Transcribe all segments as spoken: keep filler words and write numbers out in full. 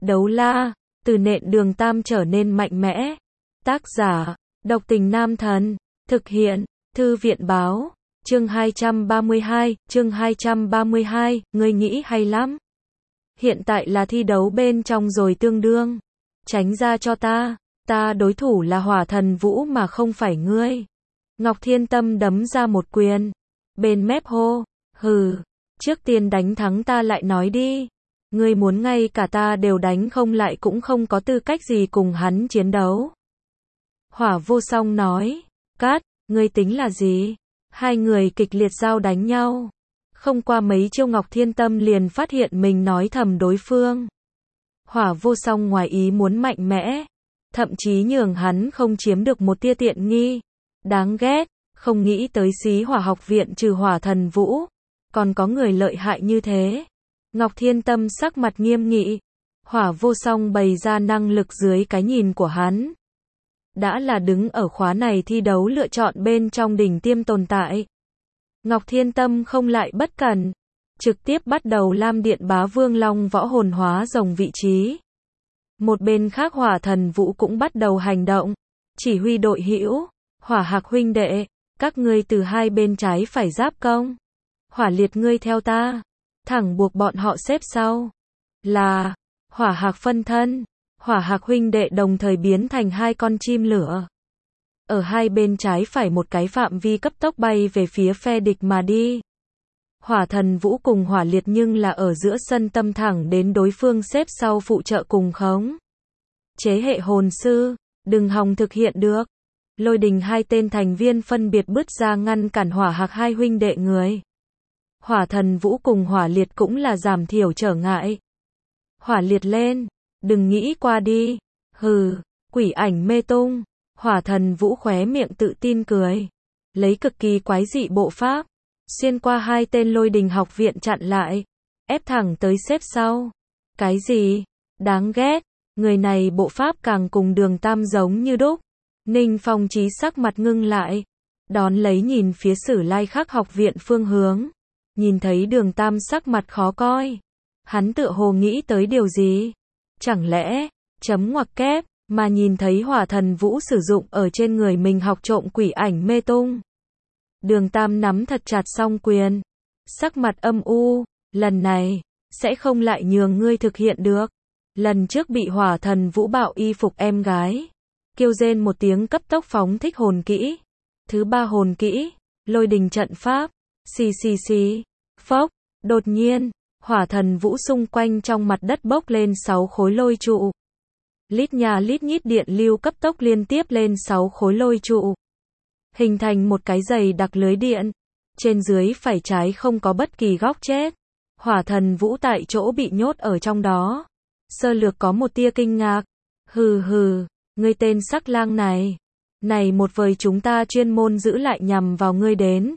Đấu la, từ nện Đường Tam trở nên mạnh mẽ. Tác giả, Độc Tình Nam Thần. Thực hiện, Thư viện báo. Chương hai trăm ba mươi hai, chương hai trăm ba mươi hai, ngươi nghĩ hay lắm. Hiện tại là thi đấu bên trong rồi tương đương. Tránh ra cho ta, ta đối thủ là Hỏa Thần Vũ mà không phải ngươi. Ngọc Thiên Tâm đấm ra một quyền. Bên mép hô, hừ, trước tiên đánh thắng ta lại nói đi. Ngươi muốn ngay cả ta đều đánh không lại cũng không có tư cách gì cùng hắn chiến đấu. Hỏa Vô Song nói, cát, ngươi tính là gì? Hai người kịch liệt giao đánh nhau. Không qua mấy chiêu Ngọc Thiên Tâm liền phát hiện mình nói thầm đối phương. Hỏa Vô Song ngoài ý muốn mạnh mẽ, thậm chí nhường hắn không chiếm được một tia tiện nghi. Đáng ghét, không nghĩ tới Xí Hỏa học viện trừ Hỏa Thần Vũ, còn có người lợi hại như thế. Ngọc Thiên Tâm sắc mặt nghiêm nghị. Hỏa Vô Song bày ra năng lực dưới cái nhìn của hắn. Đã là đứng ở khóa này thi đấu lựa chọn bên trong đỉnh tiêm tồn tại. Ngọc Thiên Tâm không lại bất cẩn, trực tiếp bắt đầu Lam Điện Bá Vương Long võ hồn hóa rồng vị trí. Một bên khác Hỏa Thần Vũ cũng bắt đầu hành động, chỉ huy đội hữu, Hỏa Hạc huynh đệ, các ngươi từ hai bên trái phải giáp công. Hỏa Liệt ngươi theo ta, thẳng buộc bọn họ xếp sau. Là, Hỏa Hạc phân thân, Hỏa Hạc huynh đệ đồng thời biến thành hai con chim lửa. Ở hai bên trái phải một cái phạm vi cấp tốc bay về phía phe địch mà đi. Hỏa Thần Vũ cùng Hỏa Liệt nhưng là ở giữa sân tâm thẳng đến đối phương xếp sau phụ trợ cùng khống. Chế hệ hồn sư, đừng hòng thực hiện được. Lôi Đình hai tên thành viên phân biệt bứt ra ngăn cản Hỏa Hạc hai huynh đệ người. Hỏa Thần Vũ cùng Hỏa Liệt cũng là giảm thiểu trở ngại. Hỏa Liệt lên, đừng nghĩ qua đi. Hừ, quỷ ảnh mê tung. Hỏa Thần Vũ khóe miệng tự tin cười, lấy cực kỳ quái dị bộ pháp, xuyên qua hai tên Lôi Đình học viện chặn lại, ép thẳng tới xếp sau. Cái gì? Đáng ghét, người này bộ pháp càng cùng Đường Tam giống như đúc. Ninh Phong Chí sắc mặt ngưng lại, đón lấy nhìn phía Sử Lai Khắc học viện phương hướng, nhìn thấy Đường Tam sắc mặt khó coi, hắn tựa hồ nghĩ tới điều gì? Chẳng lẽ, chấm ngoặc kép, mà nhìn thấy Hỏa Thần Vũ sử dụng ở trên người mình học trộm quỷ ảnh mê tung. Đường Tam nắm thật chặt song quyền, sắc mặt âm u, lần này, sẽ không lại nhường ngươi thực hiện được. Lần trước bị Hỏa Thần Vũ bạo y phục em gái, kêu rên một tiếng cấp tốc phóng thích hồn kỹ. Thứ ba hồn kỹ, Lôi Đình trận pháp, xì xì xì, phốc, đột nhiên, Hỏa Thần Vũ xung quanh trong mặt đất bốc lên sáu khối lôi trụ. Lít nhà lít nhít điện lưu cấp tốc liên tiếp lên sáu khối lôi trụ, hình thành một cái dày đặc lưới điện. Trên dưới phải trái không có bất kỳ góc chết. Hỏa Thần Vũ tại chỗ bị nhốt ở trong đó. Sơ lược có một tia kinh ngạc. Hừ hừ, ngươi tên sắc lang này. Này một vời chúng ta chuyên môn giữ lại nhằm vào ngươi đến.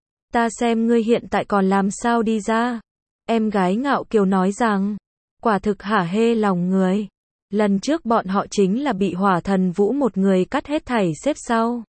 Ta xem ngươi hiện tại còn làm sao đi ra. Em gái ngạo kiều nói rằng, quả thực hả hê lòng người. Lần trước bọn họ chính là bị Hỏa Thần Vũ một người cắt hết thảy xếp sau,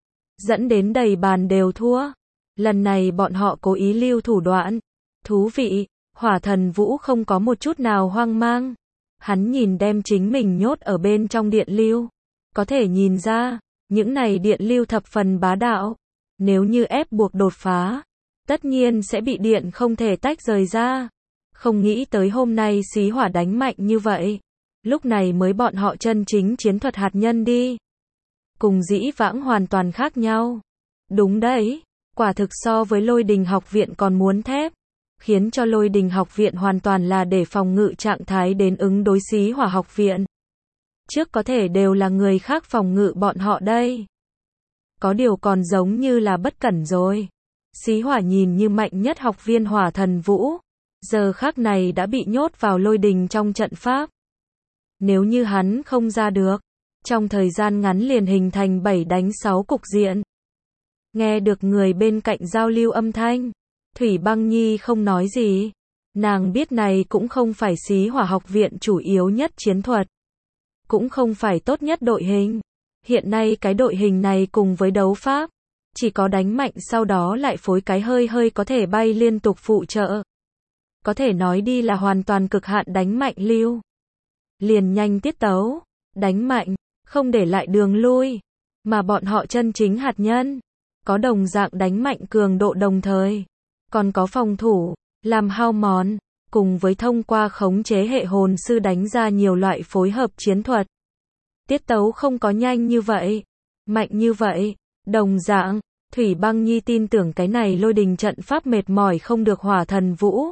dẫn đến đầy bàn đều thua. Lần này bọn họ cố ý lưu thủ đoạn. Thú vị, Hỏa Thần Vũ không có một chút nào hoang mang. Hắn nhìn đem chính mình nhốt ở bên trong điện lưu. Có thể nhìn ra, những này điện lưu thập phần bá đạo. Nếu như ép buộc đột phá, tất nhiên sẽ bị điện không thể tách rời ra. Không nghĩ tới hôm nay Xí Hỏa đánh mạnh như vậy. Lúc này mới bọn họ chân chính chiến thuật hạt nhân đi. Cùng dĩ vãng hoàn toàn khác nhau. Đúng đấy, quả thực so với Lôi Đình học viện còn muốn thép. Khiến cho Lôi Đình học viện hoàn toàn là để phòng ngự trạng thái đến ứng đối Xí Hỏa học viện. Trước có thể đều là người khác phòng ngự bọn họ đây. Có điều còn giống như là bất cẩn rồi. Xí Hỏa nhìn như mạnh nhất học viên Hỏa Thần Vũ, giờ khắc này đã bị nhốt vào Lôi Đình trong trận pháp. Nếu như hắn không ra được, trong thời gian ngắn liền hình thành bảy đánh sáu cục diện. Nghe được người bên cạnh giao lưu âm thanh, Thủy Băng Nhi không nói gì. Nàng biết này cũng không phải Xí Hỏa học viện chủ yếu nhất chiến thuật, cũng không phải tốt nhất đội hình. Hiện nay cái đội hình này cùng với đấu pháp, chỉ có đánh mạnh sau đó lại phối cái hơi hơi có thể bay liên tục phụ trợ. Có thể nói đi là hoàn toàn cực hạn đánh mạnh lưu. liền nhanh tiết tấu, đánh mạnh, không để lại đường lui, mà bọn họ chân chính hạt nhân, có đồng dạng đánh mạnh cường độ đồng thời, còn có phòng thủ, làm hao mòn, cùng với thông qua khống chế hệ hồn sư đánh ra nhiều loại phối hợp chiến thuật. Tiết tấu không có nhanh như vậy, mạnh như vậy, đồng dạng, Thủy Băng Nhi tin tưởng cái này lôi đình trận pháp mệt mỏi không được Hỏa Thần Vũ.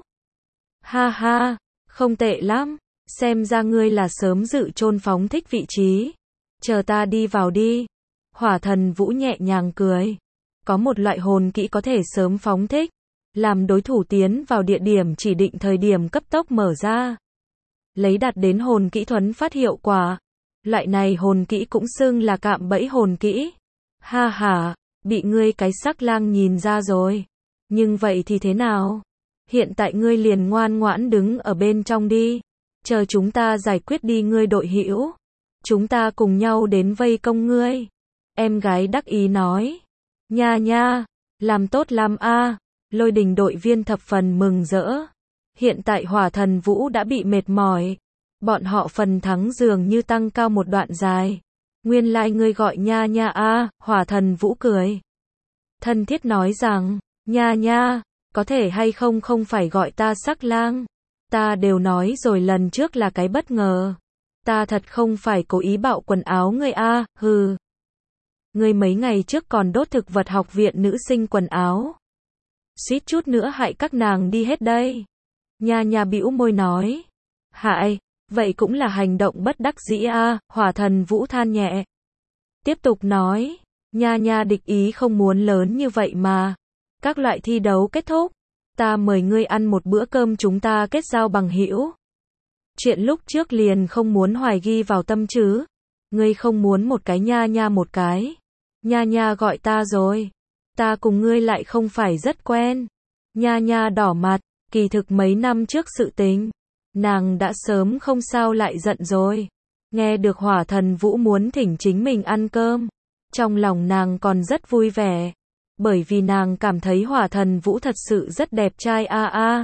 Ha ha, không tệ lắm, xem ra ngươi là sớm dự chôn phóng thích vị trí, chờ ta đi vào đi. Hỏa Thần Vũ nhẹ nhàng cười, có một loại hồn kỹ có thể sớm phóng thích, làm đối thủ tiến vào địa điểm chỉ định thời điểm cấp tốc mở ra, lấy đạt đến hồn kỹ thuấn phát hiệu quả. Loại này hồn kỹ cũng xưng là cạm bẫy hồn kỹ. Ha ha, bị ngươi cái sắc lang nhìn ra rồi. Nhưng vậy thì thế nào? Hiện tại ngươi liền ngoan ngoãn đứng ở bên trong đi, chờ chúng ta giải quyết đi ngươi đội hữu. Chúng ta cùng nhau đến vây công ngươi. Em gái đắc ý nói. Nha nha, làm tốt làm a. Lôi đình đội viên thập phần mừng rỡ. Hiện tại Hỏa Thần Vũ đã bị mệt mỏi. Bọn họ phần thắng dường như tăng cao một đoạn dài. Nguyên lai like ngươi gọi nha nha a. Hỏa Thần Vũ cười. Thân thiết nói rằng, nha nha, có thể hay không không phải gọi ta sắc lang. Ta đều nói rồi lần trước là cái bất ngờ. Ta thật không phải cố ý bạo quần áo ngươi a. Hừ. Ngươi mấy ngày trước còn đốt thực vật học viện nữ sinh quần áo. Suýt chút nữa hại các nàng đi hết đây. Nha nha bĩu môi nói. Hại, vậy cũng là hành động bất đắc dĩ a. Hỏa Thần Vũ than nhẹ. Tiếp tục nói. Nha nha địch ý không muốn lớn như vậy mà. Các loại thi đấu kết thúc, ta mời ngươi ăn một bữa cơm chúng ta kết giao bằng hữu. Chuyện lúc trước liền không muốn hoài ghi vào tâm chứ. Ngươi không muốn một cái nha nha một cái. Nha nha gọi ta rồi. Ta cùng ngươi lại không phải rất quen. Nha nha đỏ mặt, kỳ thực mấy năm trước sự tình. Nàng đã sớm không sao lại giận rồi. Nghe được Hỏa Thần Vũ muốn thỉnh chính mình ăn cơm. Trong lòng nàng còn rất vui vẻ. Bởi vì nàng cảm thấy Hỏa Thần Vũ thật sự rất đẹp trai a a.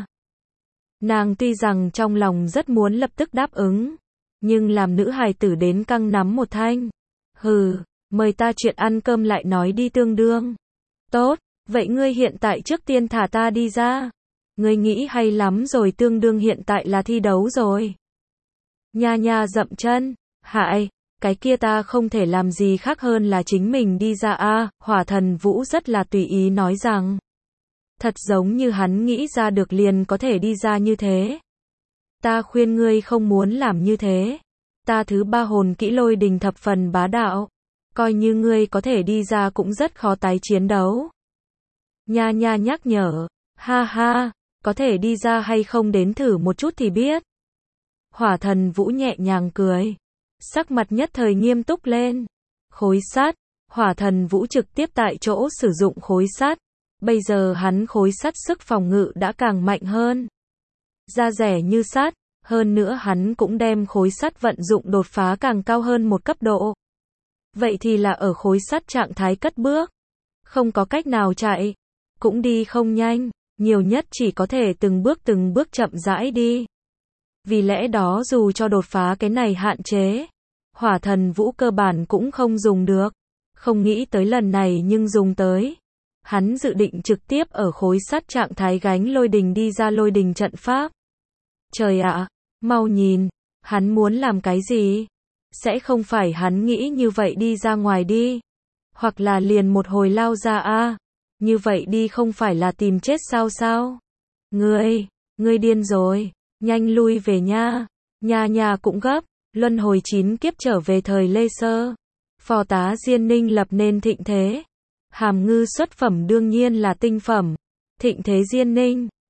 Nàng tuy rằng trong lòng rất muốn lập tức đáp ứng. Nhưng làm nữ hài tử đến căng nắm một thanh. Hừ, mời ta chuyện ăn cơm lại nói đi tương đương. Tốt, vậy ngươi hiện tại trước tiên thả ta đi ra. Ngươi nghĩ hay lắm rồi tương đương hiện tại là thi đấu rồi. Nha nha dậm chân, hại, cái kia ta không thể làm gì khác hơn là chính mình đi ra a. Hỏa Thần Vũ rất là tùy ý nói rằng. Thật giống như hắn nghĩ ra được liền có thể đi ra như thế. Ta khuyên ngươi không muốn làm như thế. Ta thứ ba hồn kỹ lôi đình thập phần bá đạo. Coi như ngươi có thể đi ra cũng rất khó tái chiến đấu. Nha nha nhắc nhở. Ha ha, có thể đi ra hay không đến thử một chút thì biết. Hỏa Thần Vũ nhẹ nhàng cười. Sắc mặt nhất thời nghiêm túc lên. Khối sắt. Hỏa Thần Vũ trực tiếp tại chỗ sử dụng khối sắt. Bây giờ hắn khối sắt sức phòng ngự đã càng mạnh hơn. Da rẻ như sắt. Hơn nữa hắn cũng đem khối sắt vận dụng đột phá càng cao hơn một cấp độ. Vậy thì là ở khối sắt trạng thái cất bước. Không có cách nào chạy. Cũng đi không nhanh. Nhiều nhất chỉ có thể từng bước từng bước chậm rãi đi. Vì lẽ đó dù cho đột phá cái này hạn chế, Hỏa Thần Vũ cơ bản cũng không dùng được. Không nghĩ tới lần này nhưng dùng tới. Hắn dự định trực tiếp ở khối sắt trạng thái gánh lôi đình đi ra lôi đình trận pháp. Trời ạ, mau nhìn, hắn muốn làm cái gì? Sẽ không phải hắn nghĩ như vậy đi ra ngoài đi. Hoặc là liền một hồi lao ra a. Như vậy đi không phải là tìm chết sao sao? Ngươi, ngươi điên rồi, nhanh lui về nha. Nha nha cũng gấp, luân hồi chín kiếp trở về thời Lê Sơ. Phò tá Diên Ninh lập nên thịnh thế. Hàm ngư xuất phẩm đương nhiên là tinh phẩm. Thịnh thế Diên Ninh.